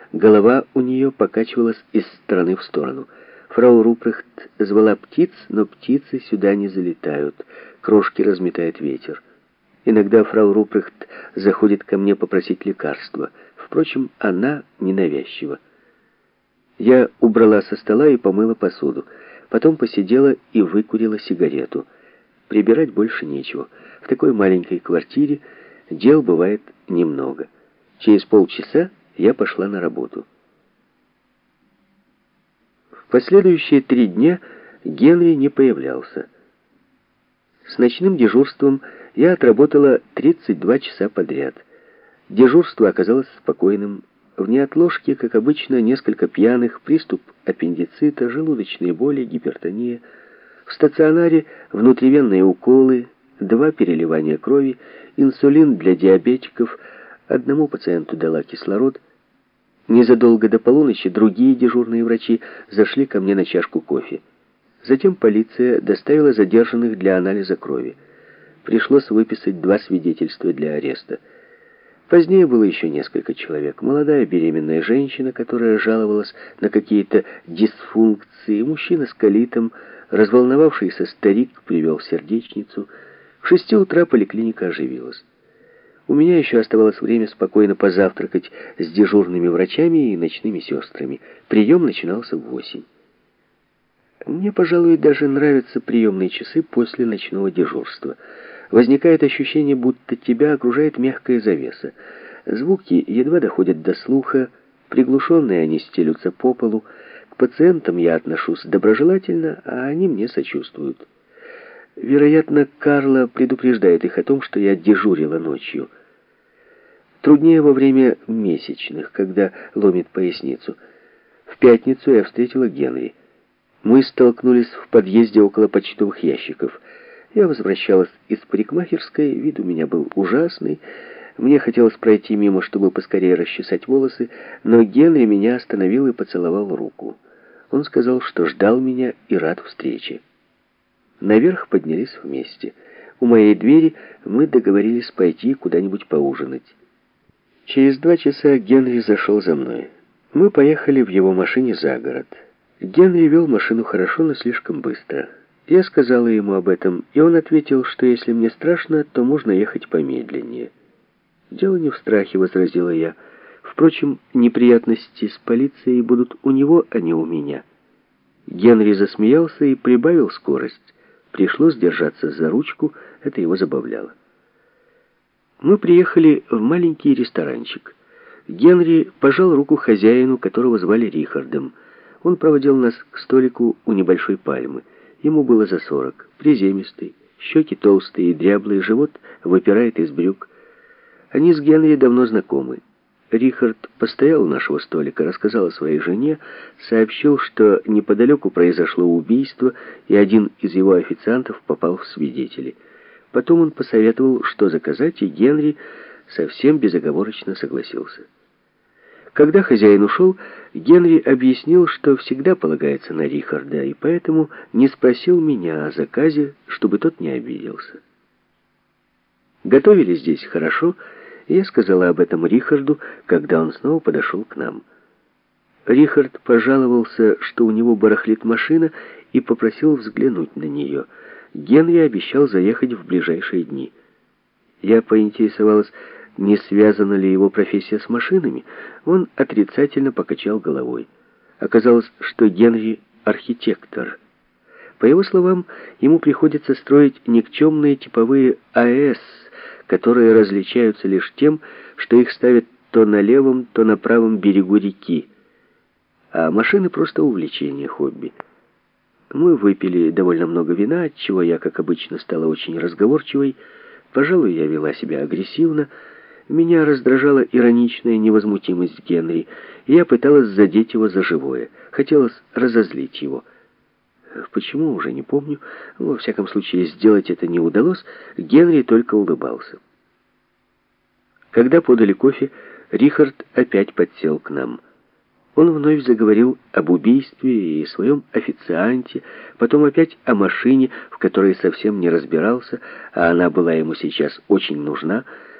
Голова у нее покачивалась из стороны в сторону. Фрау Рупрехт звала птиц, но птицы сюда не залетают. Крошки разметает ветер. Иногда фрау Рупрехт заходит ко мне попросить лекарства. Впрочем, она ненавязчива. Я убрала со стола и помыла посуду. Потом посидела и выкурила сигарету. Прибирать больше нечего. В такой маленькой квартире дел бывает немного. Через полчаса я пошла на работу. В последующие 3 дня Генри не появлялся. С ночным дежурством я отработала 32 часа подряд. Дежурство оказалось спокойным. В неотложке, как обычно, несколько пьяных, приступ аппендицита, желудочные боли, гипертония. В стационаре внутривенные уколы, 2 переливания крови, инсулин для диабетиков. Одному пациенту дала кислород. Незадолго до полуночи другие дежурные врачи зашли ко мне на чашку кофе. Затем полиция доставила задержанных для анализа крови. Пришлось выписать 2 свидетельства для ареста. Позднее было еще несколько человек. Молодая беременная женщина, которая жаловалась на какие-то дисфункции, мужчина с колитом, разволновавшийся старик привел в сердечницу. В 6 утра поликлиника оживилась. У меня еще оставалось время спокойно позавтракать с дежурными врачами и ночными сестрами. Прием начинался в 8. Мне, пожалуй, даже нравятся приемные часы после ночного дежурства. Возникает ощущение, будто тебя окружает мягкая завеса. Звуки едва доходят до слуха, приглушенные они стелются по полу. К пациентам я отношусь доброжелательно, а они мне сочувствуют. Вероятно, Карла предупреждает их о том, что я дежурила ночью. Труднее во время месячных, когда ломит поясницу. В пятницу я встретила Генри. Мы столкнулись в подъезде около почтовых ящиков. Я возвращалась из парикмахерской, вид у меня был ужасный. Мне хотелось пройти мимо, чтобы поскорее расчесать волосы, но Генри меня остановил и поцеловал руку. Он сказал, что ждал меня и рад встрече. Наверх поднялись вместе. У моей двери мы договорились пойти куда-нибудь поужинать. Через 2 часа Генри зашел за мной. Мы поехали в его машине за город. Генри вел машину хорошо, но слишком быстро. Я сказала ему об этом, и он ответил, что если мне страшно, то можно ехать помедленнее. «Дело не в страхе», — возразила я. «Впрочем, неприятности с полицией будут у него, а не у меня». Генри засмеялся и прибавил скорость. Пришлось держаться за ручку, это его забавляло. Мы приехали в маленький ресторанчик. Генри пожал руку хозяину, которого звали Рихардом. Он проводил нас к столику у небольшой пальмы. Ему было за 40, приземистый, щеки толстые и дряблые, живот выпирает из брюк. Они с Генри давно знакомы. Рихард постоял у нашего столика, рассказал о своей жене, сообщил, что неподалеку произошло убийство, и один из его официантов попал в свидетели. Потом он посоветовал, что заказать, и Генри совсем безоговорочно согласился. Когда хозяин ушел, Генри объяснил, что всегда полагается на Рихарда, и поэтому не спросил меня о заказе, чтобы тот не обиделся. Готовили здесь хорошо, и я сказала об этом Рихарду, когда он снова подошел к нам. Рихард пожаловался, что у него барахлит машина, и попросил взглянуть на нее. Генри обещал заехать в ближайшие дни. Я поинтересовалась, не связана ли его профессия с машинами. Он отрицательно покачал головой. Оказалось, что Генри архитектор. По его словам, ему приходится строить никчемные типовые АЭС, которые различаются лишь тем, что их ставят то на левом, то на правом берегу реки. А машины просто увлечение, хобби. Мы выпили довольно много вина, отчего я, как обычно, стала очень разговорчивой. Пожалуй, я вела себя агрессивно. Меня раздражала ироничная невозмутимость Генри, и я пыталась задеть его за живое. Хотелось разозлить его. Почему, уже не помню. Во всяком случае, сделать это не удалось. Генри только улыбался. Когда подали кофе, Рихард опять подсел к нам. Он вновь заговорил об убийстве и своем официанте, потом опять о машине, в которой совсем не разбирался, а она была ему сейчас очень нужна.